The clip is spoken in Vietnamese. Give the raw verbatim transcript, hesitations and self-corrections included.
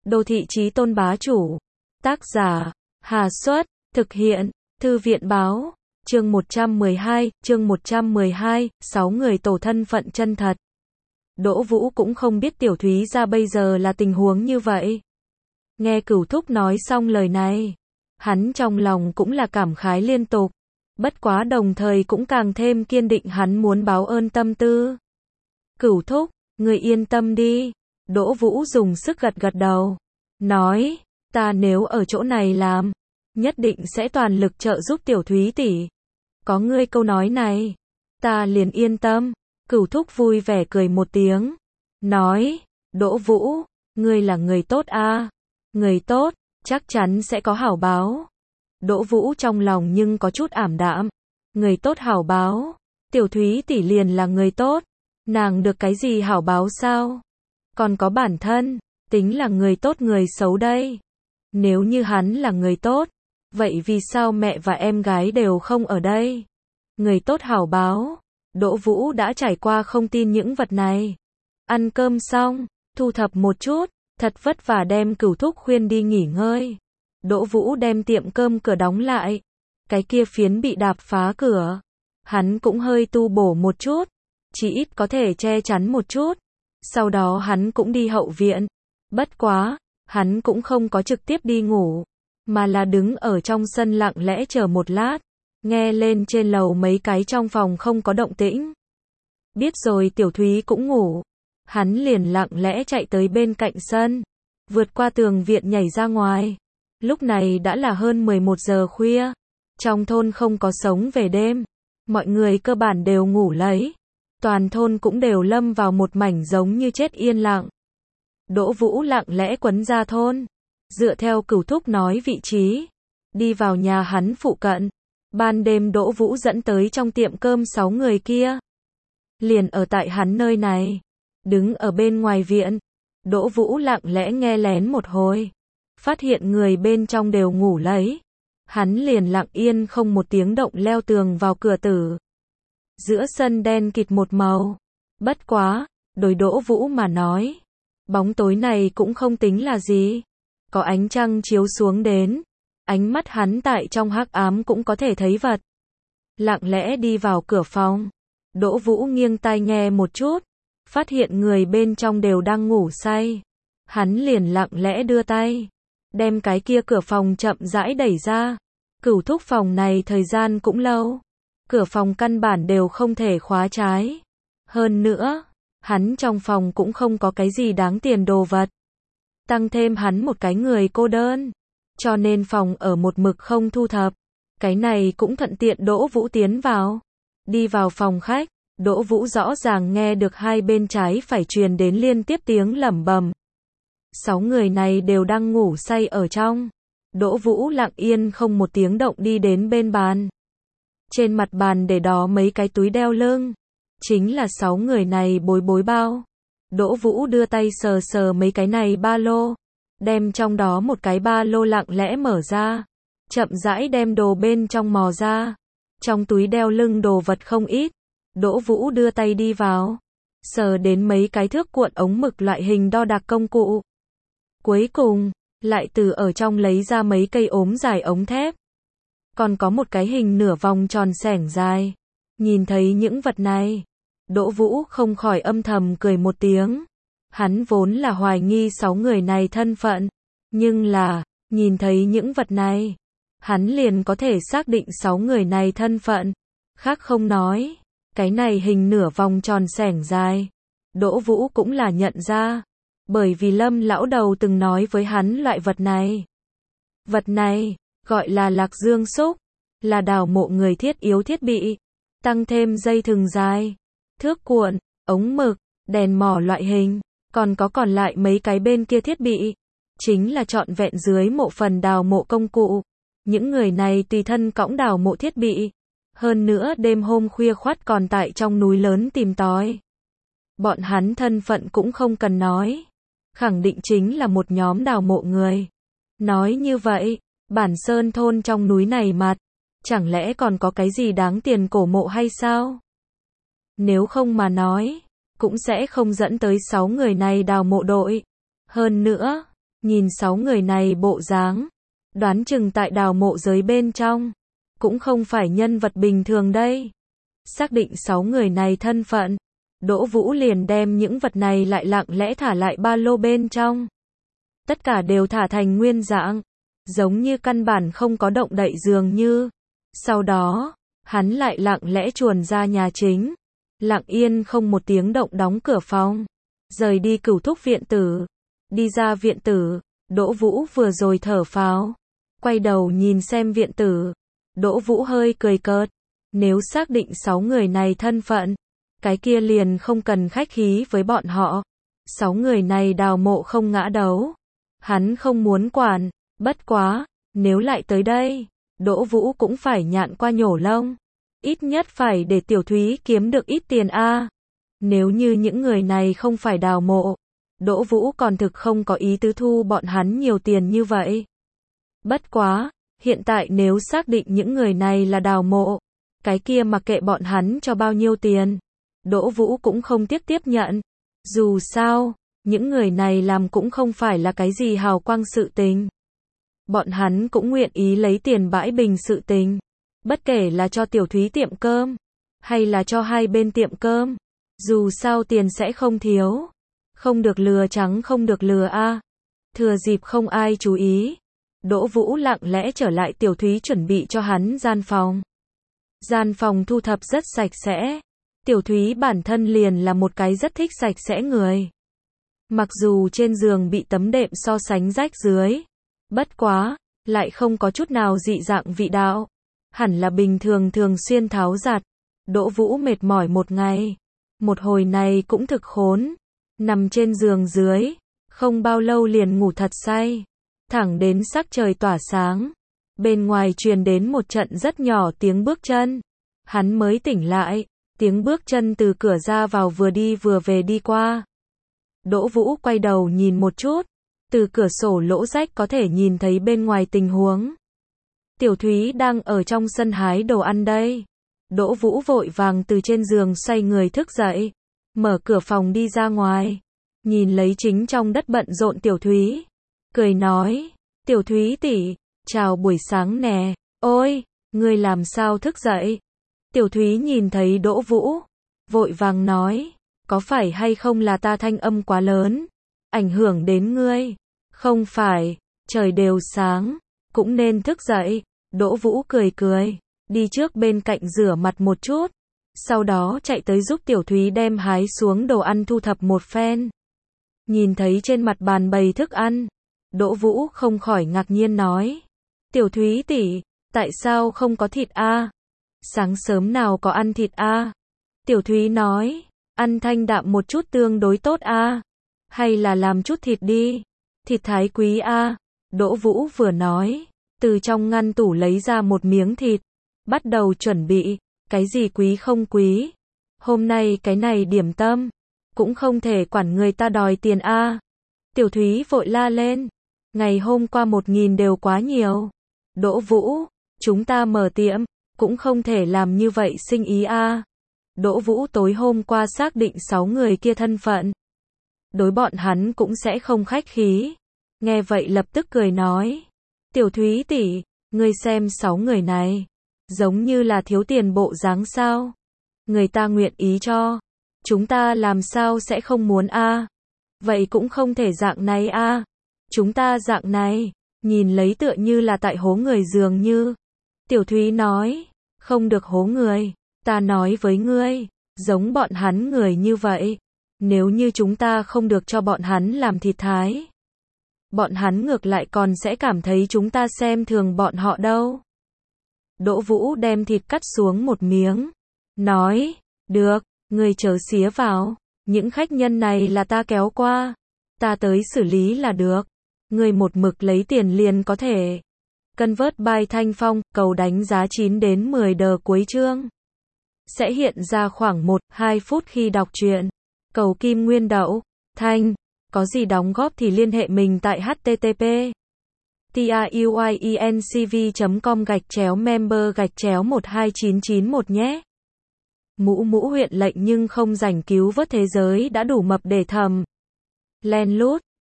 Đô thị chí tôn bá chủ. Tác giả, Hà Xuất, thực hiện, Thư viện báo, chương một trăm mười hai, chương một trăm mười hai, sáu người tổ thân phận chân thật. Đỗ Vũ cũng không biết Tiểu Thúy ra bây giờ là tình huống như vậy. Nghe Cửu Thúc nói xong lời này, hắn trong lòng cũng là cảm khái liên tục, bất quá đồng thời cũng càng thêm kiên định hắn muốn báo ơn tâm tư. Cửu Thúc, người yên tâm đi. Đỗ Vũ dùng sức gật gật đầu, nói, ta nếu ở chỗ này làm, nhất định sẽ toàn lực trợ giúp Tiểu Thúy tỷ. Có ngươi câu nói này, ta liền yên tâm. Cửu Thúc vui vẻ cười một tiếng, nói, Đỗ Vũ, ngươi là người tốt a, người tốt, chắc chắn sẽ có hảo báo. Đỗ Vũ trong lòng nhưng có chút ảm đạm, người tốt hảo báo, Tiểu Thúy tỷ liền là người tốt, nàng được cái gì hảo báo sao? Còn có bản thân, tính là người tốt người xấu đây. Nếu như hắn là người tốt, vậy vì sao mẹ và em gái đều không ở đây? Người tốt hảo báo, Đỗ Vũ đã trải qua không tin những vật này. Ăn cơm xong, thu thập một chút, thật vất vả đem Cửu Thúc khuyên đi nghỉ ngơi. Đỗ Vũ đem tiệm cơm cửa đóng lại. Cái kia phiến bị đạp phá cửa, hắn cũng hơi tu bổ một chút, chỉ ít có thể che chắn một chút. Sau đó hắn cũng đi hậu viện. Bất quá, hắn cũng không có trực tiếp đi ngủ, mà là đứng ở trong sân lặng lẽ chờ một lát, nghe lên trên lầu mấy cái trong phòng không có động tĩnh. Biết rồi Tiểu Thúy cũng ngủ, hắn liền lặng lẽ chạy tới bên cạnh sân, vượt qua tường viện nhảy ra ngoài. Lúc này đã là hơn mười một giờ khuya, trong thôn không có sống về đêm, mọi người cơ bản đều ngủ lấy. Toàn thôn cũng đều lâm vào một mảnh giống như chết yên lặng. Đỗ Vũ lặng lẽ quấn ra thôn, dựa theo Cửu Thúc nói vị trí, đi vào nhà hắn phụ cận. Ban đêm Đỗ Vũ dẫn tới trong tiệm cơm sáu người kia, liền ở tại hắn nơi này, đứng ở bên ngoài viện. Đỗ Vũ lặng lẽ nghe lén một hồi, phát hiện người bên trong đều ngủ lấy, hắn liền lặng yên không một tiếng động leo tường vào cửa tử. Giữa sân đen kịt một màu. Bất quá, đối Đỗ Vũ mà nói, bóng tối này cũng không tính là gì. Có ánh trăng chiếu xuống đến, ánh mắt hắn tại trong hắc ám cũng có thể thấy vật. Lặng lẽ đi vào cửa phòng, Đỗ Vũ nghiêng tai nghe một chút, phát hiện người bên trong đều đang ngủ say. Hắn liền lặng lẽ đưa tay, đem cái kia cửa phòng chậm rãi đẩy ra. Cửu Thúc phòng này thời gian cũng lâu, cửa phòng căn bản đều không thể khóa trái. Hơn nữa, hắn trong phòng cũng không có cái gì đáng tiền đồ vật. Tăng thêm hắn một cái người cô đơn, cho nên phòng ở một mực không thu thập. Cái này cũng thuận tiện Đỗ Vũ tiến vào. Đi vào phòng khách, Đỗ Vũ rõ ràng nghe được hai bên trái phải truyền đến liên tiếp tiếng lẩm bẩm. Sáu người này đều đang ngủ say ở trong. Đỗ Vũ lặng yên không một tiếng động đi đến bên bàn. Trên mặt bàn để đó mấy cái túi đeo lưng, chính là sáu người này bối bối bao. Đỗ Vũ đưa tay sờ sờ mấy cái này ba lô, đem trong đó một cái ba lô lặng lẽ mở ra, chậm rãi đem đồ bên trong mò ra. Trong túi đeo lưng đồ vật không ít. Đỗ Vũ đưa tay đi vào, sờ đến mấy cái thước cuộn ống mực loại hình đo đạc công cụ. Cuối cùng, lại từ ở trong lấy ra mấy cây ốm dài ống thép. Còn có một cái hình nửa vòng tròn xẻng dài. Nhìn thấy những vật này, Đỗ Vũ không khỏi âm thầm cười một tiếng. Hắn vốn là hoài nghi sáu người này thân phận, nhưng là, nhìn thấy những vật này, hắn liền có thể xác định sáu người này thân phận. Khác không nói, cái này hình nửa vòng tròn xẻng dài, Đỗ Vũ cũng là nhận ra, bởi vì Lâm lão đầu từng nói với hắn loại vật này. Vật này, gọi là lạc dương xúc, là đào mộ người thiết yếu thiết bị, tăng thêm dây thừng dài, thước cuộn, ống mực, đèn mỏ loại hình, còn có còn lại mấy cái bên kia thiết bị, chính là trọn vẹn dưới mộ phần đào mộ công cụ. Những người này tùy thân cõng đào mộ thiết bị, hơn nữa đêm hôm khuya khoắt còn tại trong núi lớn tìm tòi. Bọn hắn thân phận cũng không cần nói, khẳng định chính là một nhóm đào mộ người. Nói như vậy, Bản Sơn thôn trong núi này mặt, chẳng lẽ còn có cái gì đáng tiền cổ mộ hay sao? Nếu không mà nói, cũng sẽ không dẫn tới sáu người này đào mộ đội. Hơn nữa, Nhìn sáu người này bộ dáng, đoán chừng tại đào mộ giới bên trong, cũng không phải nhân vật bình thường đây. Xác định sáu người này thân phận, Đỗ Vũ liền đem những vật này lại lặng lẽ thả lại ba lô bên trong. Tất cả đều thả thành nguyên dạng, giống như căn bản không có động đậy dường như. Sau đó, hắn lại lặng lẽ chuồn ra nhà chính, lặng yên không một tiếng động đóng cửa phòng, rời đi Cửu Thúc viện tử. Đi ra viện tử, Đỗ Vũ vừa rồi thở phào, quay đầu nhìn xem viện tử. Đỗ Vũ hơi cười cợt, nếu xác định sáu người này thân phận, cái kia liền không cần khách khí với bọn họ. Sáu người này đào mộ không ngã đấu, hắn không muốn quản, bất quá, nếu lại tới đây, Đỗ Vũ cũng phải nhạn qua nhổ lông. Ít nhất phải để Tiểu Thúy kiếm được ít tiền a. Nếu như những người này không phải đào mộ, Đỗ Vũ còn thực không có ý tứ thu bọn hắn nhiều tiền như vậy. Bất quá, hiện tại nếu xác định những người này là đào mộ, cái kia mặc kệ bọn hắn cho bao nhiêu tiền, Đỗ Vũ cũng không tiếp tiếp nhận. Dù sao, những người này làm cũng không phải là cái gì hào quang sự tình. Bọn hắn cũng nguyện ý lấy tiền bãi bình sự tình. Bất kể là cho Tiểu Thúy tiệm cơm, hay là cho hai bên tiệm cơm. Dù sao tiền sẽ không thiếu. Không được lừa trắng không được lừa a. Thừa dịp không ai chú ý, Đỗ Vũ lặng lẽ trở lại Tiểu Thúy chuẩn bị cho hắn gian phòng. Gian phòng thu thập rất sạch sẽ. Tiểu Thúy bản thân liền là một cái rất thích sạch sẽ người. Mặc dù trên giường bị tấm đệm so sánh rách dưới, bất quá, lại không có chút nào dị dạng vị đạo. Hẳn là bình thường thường xuyên tháo giặt. Đỗ Vũ mệt mỏi một ngày. Một hồi này cũng thực khốn. Nằm trên giường dưới, không bao lâu liền ngủ thật say. Thẳng đến sắc trời tỏa sáng. Bên ngoài truyền đến một trận rất nhỏ tiếng bước chân. Hắn mới tỉnh lại. Tiếng bước chân từ cửa ra vào vừa đi vừa về đi qua. Đỗ Vũ quay đầu nhìn một chút. Từ cửa sổ lỗ rách có thể nhìn thấy bên ngoài tình huống. Tiểu Thúy đang ở trong sân hái đồ ăn đây. Đỗ Vũ vội vàng từ trên giường xoay người thức dậy. Mở cửa phòng đi ra ngoài. Nhìn lấy chính trong đất bận rộn Tiểu Thúy. Cười nói. Tiểu Thúy tỷ, chào buổi sáng nè. Ôi, ngươi làm sao thức dậy? Tiểu Thúy nhìn thấy Đỗ Vũ. Vội vàng nói. Có phải hay không là ta thanh âm quá lớn? Ảnh hưởng đến ngươi? Không phải, trời đều sáng. Cũng nên thức dậy. Đỗ Vũ cười cười. Đi trước bên cạnh rửa mặt một chút. Sau đó chạy tới giúp Tiểu Thúy đem hái xuống đồ ăn thu thập một phen. Nhìn thấy trên mặt bàn bày thức ăn. Đỗ Vũ không khỏi ngạc nhiên nói. Tiểu Thúy tỷ, tại sao không có thịt a? Sáng sớm nào có ăn thịt a? Tiểu Thúy nói. Ăn thanh đạm một chút tương đối tốt a. Hay là làm chút thịt đi. Thịt thái quý a. Đỗ Vũ vừa nói. Từ trong ngăn tủ lấy ra một miếng thịt. Bắt đầu chuẩn bị. Cái gì quý không quý. Hôm nay cái này điểm tâm. Cũng không thể quản người ta đòi tiền a. Tiểu Thúy vội la lên. Ngày hôm qua một nghìn đều quá nhiều. Đỗ Vũ, chúng ta mở tiệm, cũng không thể làm như vậy sinh ý a. Đỗ Vũ tối hôm qua xác định sáu người kia thân phận. Đối bọn hắn cũng sẽ không khách khí. Nghe vậy lập tức cười nói. Tiểu Thúy tỷ, ngươi xem sáu người này. Giống như là thiếu tiền bộ dáng sao. Người ta nguyện ý cho. Chúng ta làm sao sẽ không muốn a? Vậy cũng không thể dạng này a. Chúng ta dạng này, nhìn lấy tựa như là tại hố người dường như. Tiểu Thúy nói, không được hố người, ta nói với ngươi, giống bọn hắn người như vậy. Nếu như chúng ta không được cho bọn hắn làm thịt thái, bọn hắn ngược lại còn sẽ cảm thấy chúng ta xem thường bọn họ đâu. Đỗ Vũ đem thịt cắt xuống một miếng, nói, được, ngươi chớ xía vào, những khách nhân này là ta kéo qua, ta tới xử lý là được, ngươi một mực lấy tiền liền có thể. Convert by Thanh Phong, cầu đánh giá chín đến mười đờ cuối chương. Sẽ hiện ra khoảng một đến hai phút khi đọc truyện. Cầu kim nguyên đậu, Thanh, có gì đóng góp thì liên hệ mình tại http truyencv chấm com gạch chéo member gạch chéo một hai chín chín một nhé. Mũ mũ huyện lệnh nhưng không rảnh cứu vớt thế giới đã đủ mập để thầm. Len lút.